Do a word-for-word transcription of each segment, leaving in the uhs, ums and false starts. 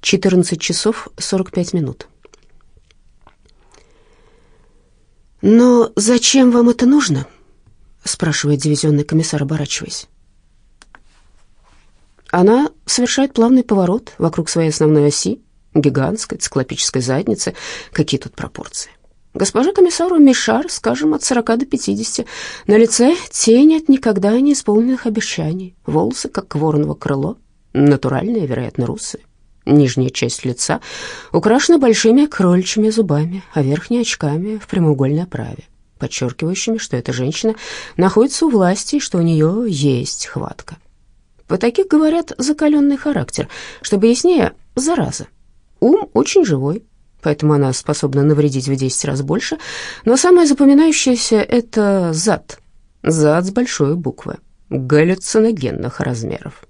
четырнадцать часов сорок пять минут. «Но зачем вам это нужно?» — спрашивает дивизионный комиссар, оборачиваясь. Она совершает плавный поворот вокруг своей основной оси, гигантской циклопической задницы. Какие тут пропорции? Госпожа комиссару Мишар, скажем, от сорока до пятидесяти. На лице тень от никогда не исполненных обещаний. Волосы, как вороново крыло, натуральные, вероятно, русые. Нижняя часть лица украшена большими кроличьими зубами, а верхняя — очками в прямоугольной оправе, подчеркивающими, что эта женщина находится у власти и что у нее есть хватка. По таких говорят закаленный характер, чтобы яснее — зараза. Ум очень живой, поэтому она способна навредить в десять раз больше, но самое запоминающееся — это зад. Зад с большой буквы, галлюциногенных размеров.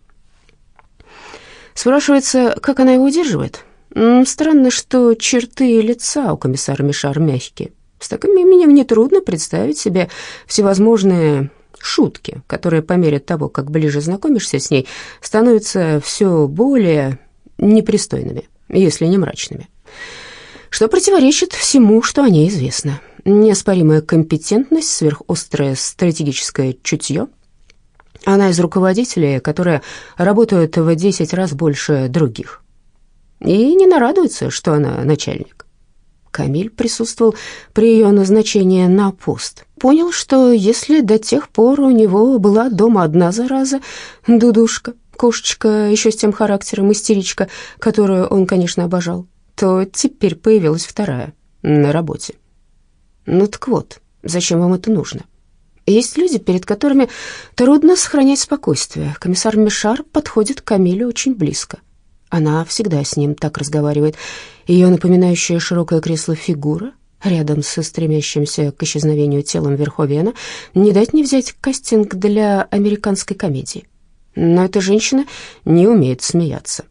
Спрашивается, как она его удерживает? Странно, что черты лица у комиссара Мишар мягкие. С таким именем нетрудно представить себе всевозможные шутки, которые по мере того, как ближе знакомишься с ней, становятся все более непристойными, если не мрачными. Что противоречит всему, что о ней известно. Неоспоримая компетентность, сверхострое стратегическое чутье. Она из руководителей, которые работают в десять раз больше других. И не нарадуется, что она начальник. Камиль присутствовал при ее назначении на пост. Понял, что если до тех пор у него была дома одна зараза, дудушка, кошечка еще с тем характером, истеричка, которую он, конечно, обожал, то теперь появилась вторая на работе. Ну так вот, зачем вам это нужно? Есть люди, перед которыми трудно сохранять спокойствие. Комиссар Мишар подходит к Камилю очень близко. Она всегда с ним так разговаривает. Ее напоминающая широкое кресло фигура рядом со стремящимся к исчезновению телом Верховена не дать не взять кастинг для американской комедии. Но эта женщина не умеет смеяться.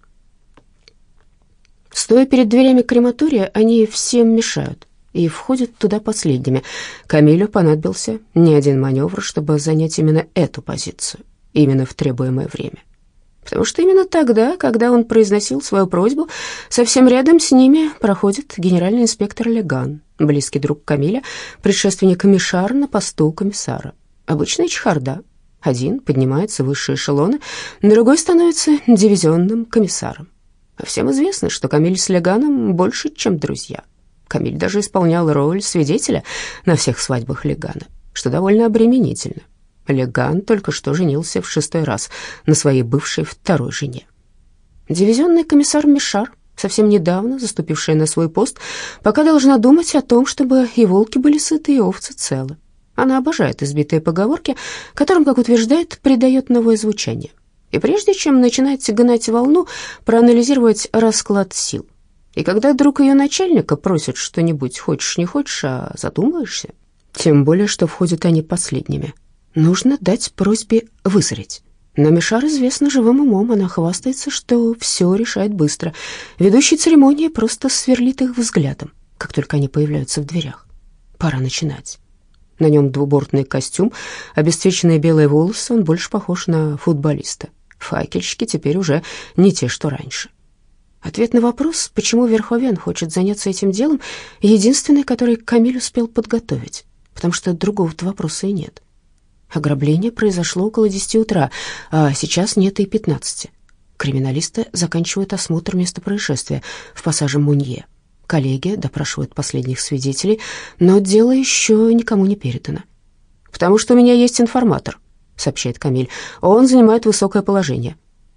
Стоя перед дверями крематория, они всем мешают и входят туда последними. Камилю понадобился не один маневр, чтобы занять именно эту позицию, именно в требуемое время. Потому что именно тогда, когда он произносил свою просьбу, совсем рядом с ними проходит генеральный инспектор Леган, близкий друг Камиля, предшественник Мишара на посту комиссара. Обычная чехарда. Один поднимается в высшие эшелоны, другой становится дивизионным комиссаром. А всем известно, что Камиль с Леганом больше, чем друзья. Камиль даже исполнял роль свидетеля на всех свадьбах Легана, что довольно обременительно. Леган только что женился в шестой раз на своей бывшей второй жене. Дивизионный комиссар Мишар, совсем недавно заступившая на свой пост, пока должна думать о том, чтобы и волки были сыты, и овцы целы. Она обожает избитые поговорки, которым, как утверждает, придает новое звучание. И прежде чем начинать гнать волну, проанализировать расклад сил. И когда друг ее начальника просит что-нибудь, хочешь не хочешь, а задумаешься, тем более, что входят они последними, нужно дать просьбе вызреть. Но Мишар известна живым умом, она хвастается, что все решает быстро. Ведущий церемонии просто сверлит их взглядом, как только они появляются в дверях. Пора начинать. На нем двубортный костюм, обесцвеченные белые волосы, он больше похож на футболиста. Факельщики теперь уже не те, что раньше. Ответ на вопрос, почему Верховен хочет заняться этим делом, единственный, который Камиль успел подготовить, потому что другого-то вопроса и нет. Ограбление произошло около десяти утра, а сейчас нет и пятнадцати. Криминалисты заканчивают осмотр места происшествия в пассаже Мунье. Коллеги допрашивают последних свидетелей, но дело еще никому не передано. «Потому что у меня есть информатор», — сообщает Камиль. «Он занимает высокое положение».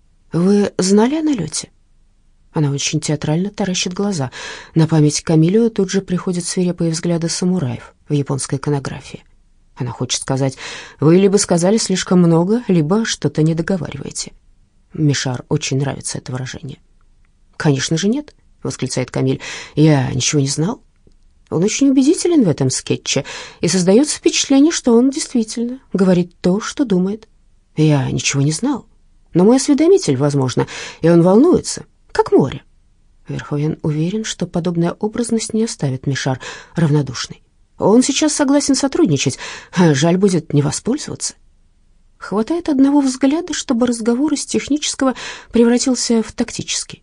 «Вы знали о налете?» Она очень театрально таращит глаза. На память Камилю тут же приходят свирепые взгляды самураев в японской иконографии. Она хочет сказать: «Вы либо сказали слишком много, либо что-то не договариваете». Мишар очень нравится это выражение. «Конечно же нет», — восклицает Камиль. «Я ничего не знал». Он очень убедителен в этом скетче, и создается впечатление, что он действительно говорит то, что думает. «Я ничего не знал, но мой осведомитель, возможно, и он волнуется, как море». Верховен уверен, что подобная образность не оставит Мишар равнодушной. Он сейчас согласен сотрудничать, жаль будет не воспользоваться. Хватает одного взгляда, чтобы разговор из технического превратился в тактический.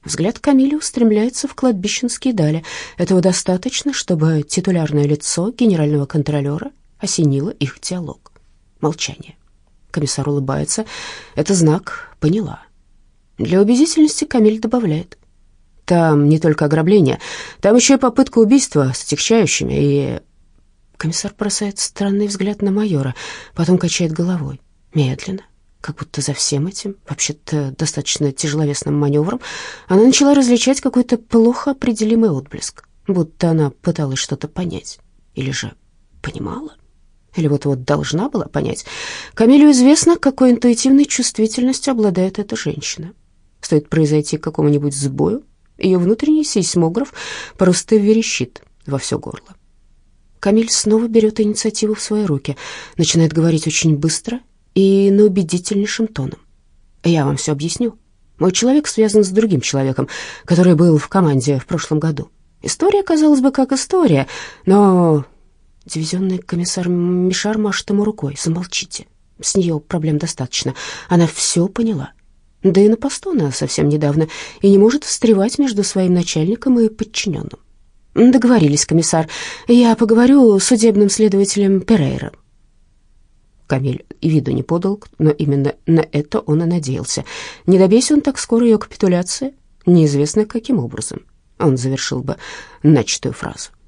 Взгляд Камиля устремляется в кладбищенские дали. Этого достаточно, чтобы титулярное лицо генерального контролера осенило их диалог. Молчание. Комиссар улыбается. Это знак «поняла». Для убедительности Камиль добавляет: там не только ограбление, там еще и попытка убийства с отягчающими, и... Комиссар бросает странный взгляд на майора, потом качает головой, медленно, как будто за всем этим, вообще-то достаточно тяжеловесным маневром, она начала различать какой-то плохо определимый отблеск, будто она пыталась что-то понять, или же понимала, или вот-вот должна была понять. Камилю известно, какой интуитивной чувствительностью обладает эта женщина. Стоит произойти какому-нибудь сбою, ее внутренний сейсмограф просто верещит во все горло. Камиль снова берет инициативу в свои руки, начинает говорить очень быстро и на убедительнейшим тоном. «Я вам все объясню. Мой человек связан с другим человеком, который был в команде в прошлом году. История, казалось бы, как история, но...» Дивизионный комиссар Мишар машет ему рукой. «Замолчите. С нее проблем достаточно. Она все поняла. Да и на посту она совсем недавно и не может встревать между своим начальником и подчиненным. Договорились, комиссар. Я поговорю с судебным следователем Перейра». Камиль и виду не подал, но именно на это он и надеялся. Не добейся он так скоро ее капитуляции, неизвестно каким образом он завершил бы начатую фразу.